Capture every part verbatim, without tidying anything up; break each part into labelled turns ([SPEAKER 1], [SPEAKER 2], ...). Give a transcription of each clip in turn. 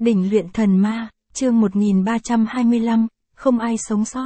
[SPEAKER 1] Đỉnh luyện thần ma, chương một nghìn ba trăm hai mươi lăm, không ai sống sót.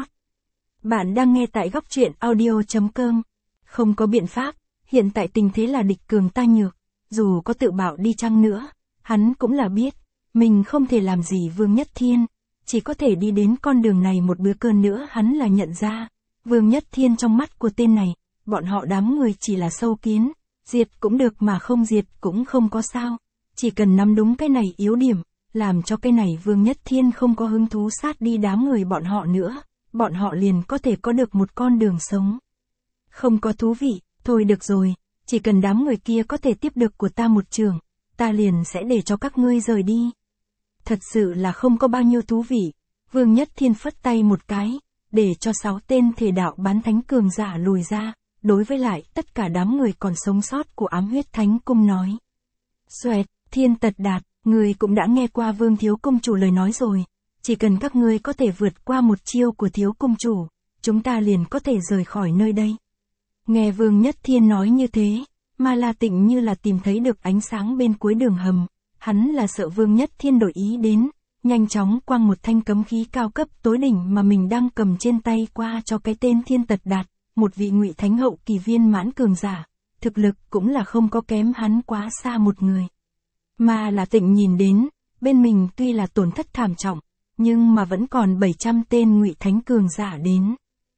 [SPEAKER 1] Bạn đang nghe tại góc truyện audio chấm com. Không có biện pháp, hiện tại tình thế là địch cường ta nhược, dù có tự bảo đi chăng nữa, hắn cũng là biết, mình không thể làm gì Vương Nhất Thiên, chỉ có thể đi đến con đường này một bữa cơm nữa. Hắn là nhận ra, Vương Nhất Thiên trong mắt của tên này, bọn họ đám người chỉ là sâu kiến, diệt cũng được mà không diệt cũng không có sao, chỉ cần nắm đúng cái này yếu điểm, làm cho cái này Vương Nhất Thiên không có hứng thú sát đi đám người bọn họ nữa, bọn họ liền có thể có được một con đường sống. Không có thú vị, thôi được rồi, chỉ cần đám người kia có thể tiếp được của ta một trường, ta liền sẽ để cho các ngươi rời đi. Thật sự là không có bao nhiêu thú vị, Vương Nhất Thiên phất tay một cái, để cho sáu tên thể đạo bán thánh cường giả lùi ra, đối với lại tất cả đám người còn sống sót của Ám Huyết Thánh Cung nói. Xoẹt, Thiên Tật Đạt, người cũng đã nghe qua Vương Thiếu Công Chủ lời nói rồi, chỉ cần các ngươi có thể vượt qua một chiêu của Thiếu Công Chủ, chúng ta liền có thể rời khỏi nơi đây. Nghe Vương Nhất Thiên nói như thế, Ma La Tịnh như là tìm thấy được ánh sáng bên cuối đường hầm, hắn là sợ Vương Nhất Thiên đổi ý đến, nhanh chóng quăng một thanh cấm khí cao cấp tối đỉnh mà mình đang cầm trên tay qua cho cái tên Thiên Tật Đạt, một vị Ngụy Thánh hậu kỳ viên mãn cường giả, thực lực cũng là không có kém hắn quá xa một người. Mà là Tịnh nhìn đến, bên mình tuy là tổn thất thảm trọng, nhưng mà vẫn còn bảy trăm tên Ngụy Thánh cường giả đến.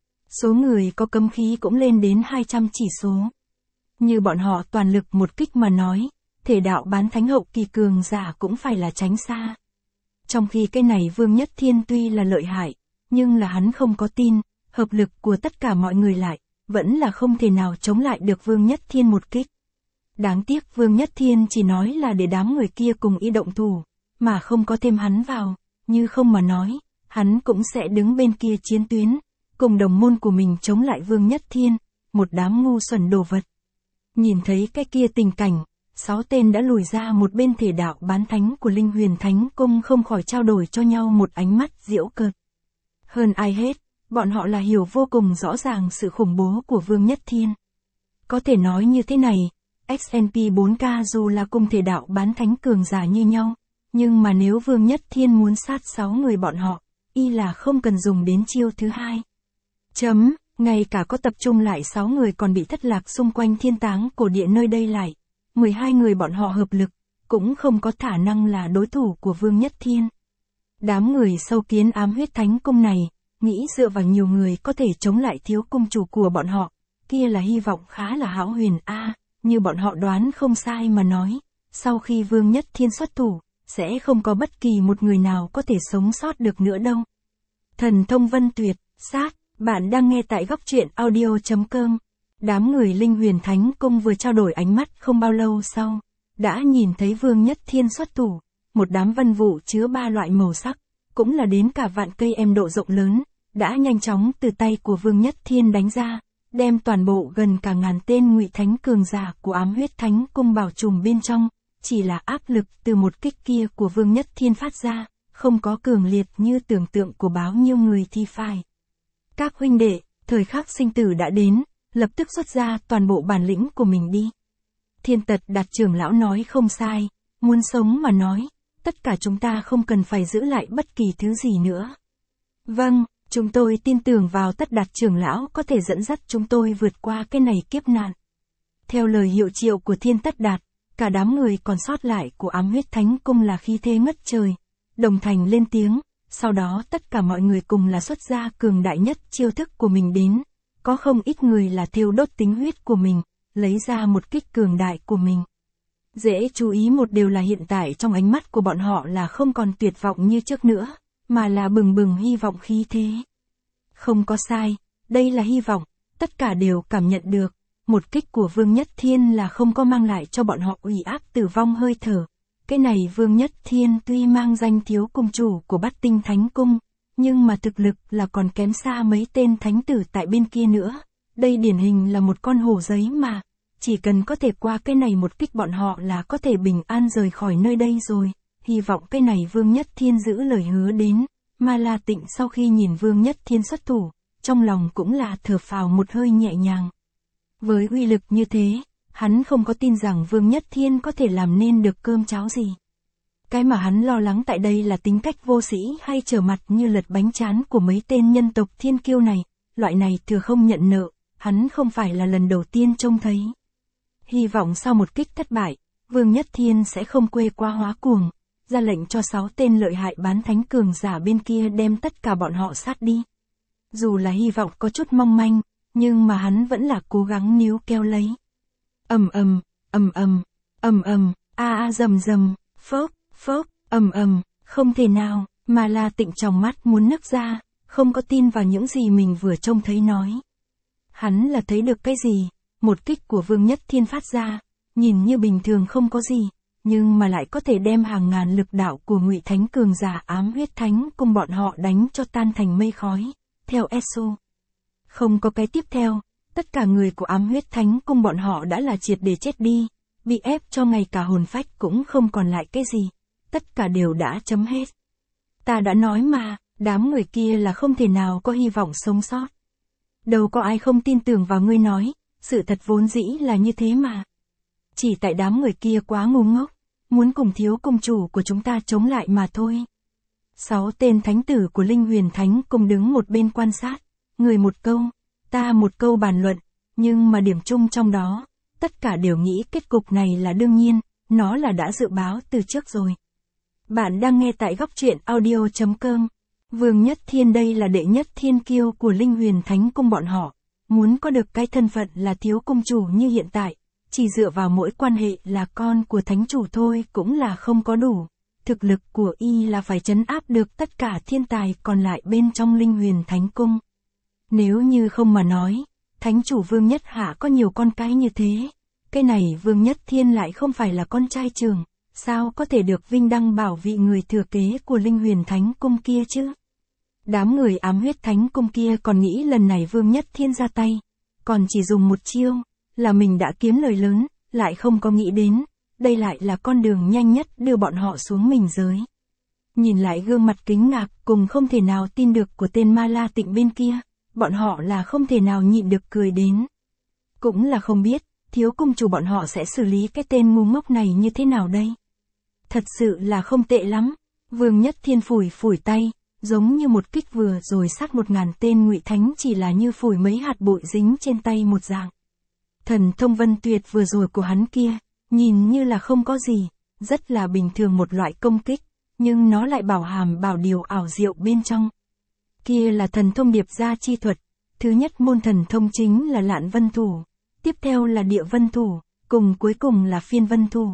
[SPEAKER 1] Số người có cấm khí cũng lên đến hai trăm chỉ số. Như bọn họ toàn lực một kích mà nói, thể đạo bán thánh hậu kỳ cường giả cũng phải là tránh xa. Trong khi cái này Vương Nhất Thiên tuy là lợi hại, nhưng là hắn không có tin, hợp lực của tất cả mọi người lại, vẫn là không thể nào chống lại được Vương Nhất Thiên một kích. Đáng tiếc Vương Nhất Thiên chỉ nói là để đám người kia cùng y động thủ, mà không có thêm hắn vào, như không mà nói, hắn cũng sẽ đứng bên kia chiến tuyến, cùng đồng môn của mình chống lại Vương Nhất Thiên, một đám ngu xuẩn đồ vật. Nhìn thấy cái kia tình cảnh, sáu tên đã lùi ra một bên thể đạo bán thánh của Linh Huyền Thánh Cung không khỏi trao đổi cho nhau một ánh mắt giễu cợt. Hơn ai hết, bọn họ là hiểu vô cùng rõ ràng sự khủng bố của Vương Nhất Thiên. Có thể nói như thế này, ích en pê bốn K dù là cùng thể đạo bán thánh cường giả như nhau, nhưng mà nếu Vương Nhất Thiên muốn sát sáu người bọn họ, y là không cần dùng đến chiêu thứ hai. Chấm, ngay cả có tập trung lại sáu người còn bị thất lạc xung quanh thiên táng cổ địa nơi đây lại, mười hai người bọn họ hợp lực, cũng không có khả năng là đối thủ của Vương Nhất Thiên. Đám người sâu kiến Ám Huyết Thánh Cung này, nghĩ dựa vào nhiều người có thể chống lại Thiếu Cung Chủ của bọn họ, kia là hy vọng khá là hão huyền a. Như bọn họ đoán không sai mà nói, sau khi Vương Nhất Thiên xuất thủ, sẽ không có bất kỳ một người nào có thể sống sót được nữa đâu. Thần thông vân tuyệt, sát, bạn đang nghe tại góc truyện audio chấm com. Đám người Linh Huyền Thánh Cung vừa trao đổi ánh mắt không bao lâu sau, đã nhìn thấy Vương Nhất Thiên xuất thủ, một đám vân vụ chứa ba loại màu sắc, cũng là đến cả vạn cây em độ rộng lớn, đã nhanh chóng từ tay của Vương Nhất Thiên đánh ra, đem toàn bộ gần cả ngàn tên Ngụy Thánh cường giả của Ám Huyết Thánh Cung bảo trùm bên trong, chỉ là áp lực từ một kích kia của Vương Nhất Thiên phát ra, không có cường liệt như tưởng tượng của bao nhiêu người thì phải. Các huynh đệ, thời khắc sinh tử đã đến, lập tức xuất ra toàn bộ bản lĩnh của mình đi. Thiên Tật Đạt trưởng lão nói không sai, muốn sống mà nói, tất cả chúng ta không cần phải giữ lại bất kỳ thứ gì nữa. Vâng. Chúng tôi tin tưởng vào Tất Đạt trưởng lão có thể dẫn dắt chúng tôi vượt qua cái này kiếp nạn. Theo lời hiệu triệu của Thiên Tất Đạt, cả đám người còn sót lại của Ám Huyết Thánh Cung là khí thế ngất trời, đồng thành lên tiếng, sau đó tất cả mọi người cùng là xuất ra cường đại nhất chiêu thức của mình đến, có không ít người là thiêu đốt tính huyết của mình, lấy ra một kích cường đại của mình. Dễ chú ý một điều là hiện tại trong ánh mắt của bọn họ là không còn tuyệt vọng như trước nữa, mà là bừng bừng hy vọng khí thế. Không có sai, đây là hy vọng, tất cả đều cảm nhận được, một kích của Vương Nhất Thiên là không có mang lại cho bọn họ uy áp tử vong hơi thở. Cái này Vương Nhất Thiên tuy mang danh Thiếu Cung Chủ của Bát Tinh Thánh Cung, nhưng mà thực lực là còn kém xa mấy tên thánh tử tại bên kia nữa. Đây điển hình là một con hổ giấy mà, chỉ cần có thể qua cái này một kích bọn họ là có thể bình an rời khỏi nơi đây rồi. Hy vọng cái này Vương Nhất Thiên giữ lời hứa đến. Ma La Tịnh sau khi nhìn Vương Nhất Thiên xuất thủ, trong lòng cũng là thở phào một hơi nhẹ nhàng. Với uy lực như thế, hắn không có tin rằng Vương Nhất Thiên có thể làm nên được cơm cháo gì. Cái mà hắn lo lắng tại đây là tính cách vô sĩ hay trở mặt như lật bánh trán của mấy tên nhân tộc thiên kiêu này, loại này thừa không nhận nợ, hắn không phải là lần đầu tiên trông thấy. Hy vọng sau một kích thất bại, Vương Nhất Thiên sẽ không quê qua hóa cuồng, ra lệnh cho sáu tên lợi hại bán thánh cường giả bên kia đem tất cả bọn họ sát đi. Dù là hy vọng có chút mong manh, nhưng mà hắn vẫn là cố gắng níu kéo lấy. Ầm ầm, ầm ầm, ầm ầm, a a rầm rầm, phốc, phốc, ầm ầm, không thể nào, mà La Tịnh trong mắt muốn nứt ra, không có tin vào những gì mình vừa trông thấy nói. Hắn là thấy được cái gì? Một kích của Vương Nhất Thiên phát ra, nhìn như bình thường không có gì, nhưng mà lại có thể đem hàng ngàn lực đạo của Ngụy Thánh cường giả Ám Huyết Thánh cùng bọn họ đánh cho tan thành mây khói. Theo Esu, không có cái tiếp theo, tất cả người của Ám Huyết Thánh cùng bọn họ đã là triệt để chết đi, bị ép cho ngay cả hồn phách cũng không còn lại cái gì, tất cả đều đã chấm hết. Ta đã nói mà, đám người kia là không thể nào có hy vọng sống sót. Đâu có ai không tin tưởng vào ngươi nói, sự thật vốn dĩ là như thế mà. Chỉ tại đám người kia quá ngu ngốc, muốn cùng thiếu công chủ của chúng ta chống lại mà thôi. Sáu tên thánh tử của Linh Huyền Thánh cùng đứng một bên quan sát, người một câu, ta một câu bàn luận, nhưng mà điểm chung trong đó, tất cả đều nghĩ kết cục này là đương nhiên, nó là đã dự báo từ trước rồi. Bạn đang nghe tại góc truyện audio chấm com. Vương Nhất Thiên đây là đệ nhất thiên kiêu của Linh Huyền Thánh cung bọn họ, muốn có được cái thân phận là thiếu công chủ như hiện tại, chỉ dựa vào mỗi quan hệ là con của thánh chủ thôi cũng là không có đủ. Thực lực của y là phải trấn áp được tất cả thiên tài còn lại bên trong Linh Huyền Thánh cung. Nếu như không mà nói, thánh chủ Vương Nhất Hạ có nhiều con cái như thế, cái này Vương Nhất Thiên lại không phải là con trai trưởng, sao có thể được vinh đăng bảo vị người thừa kế của Linh Huyền Thánh cung kia chứ? Đám người Ám Huyết Thánh cung kia còn nghĩ lần này Vương Nhất Thiên ra tay, còn chỉ dùng một chiêu, là mình đã kiếm lời lớn, lại không có nghĩ đến, đây lại là con đường nhanh nhất đưa bọn họ xuống mình giới. Nhìn lại gương mặt kính ngạc cùng không thể nào tin được của tên Ma La Tịnh bên kia, bọn họ là không thể nào nhịn được cười đến. Cũng là không biết, thiếu cung chủ bọn họ sẽ xử lý cái tên ngu ngốc này như thế nào đây. Thật sự là không tệ lắm, Vương Nhất Thiên phủi phủi tay, giống như một kích vừa rồi sát một ngàn tên Ngụy Thánh chỉ là như phủi mấy hạt bụi dính trên tay một dạng. Thần thông vân tuyệt vừa rồi của hắn kia, nhìn như là không có gì, rất là bình thường một loại công kích, nhưng nó lại bảo hàm bảo điều ảo diệu bên trong. Kia là thần thông điệp gia chi thuật, thứ nhất môn thần thông chính là Lạn Vân Thủ, tiếp theo là Địa Vân Thủ, cùng cuối cùng là Phiên Vân Thủ.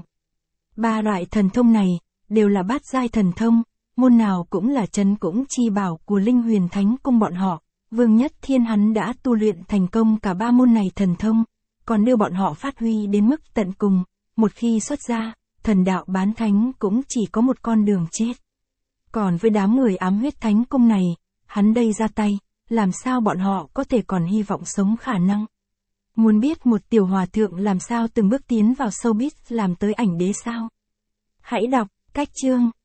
[SPEAKER 1] Ba loại thần thông này, đều là bát giai thần thông, môn nào cũng là trấn cũng chi bảo của Linh Huyền Thánh cung bọn họ, Vương Nhất Thiên hắn đã tu luyện thành công cả ba môn này thần thông, còn đưa bọn họ phát huy đến mức tận cùng, một khi xuất ra, thần đạo bán thánh cũng chỉ có một con đường chết. Còn với đám người Ám Huyết Thánh cung này, hắn đây ra tay, làm sao bọn họ có thể còn hy vọng sống khả năng. Muốn biết một tiểu hòa thượng làm sao từng bước tiến vào showbiz làm tới ảnh đế sao? Hãy đọc, cách chương.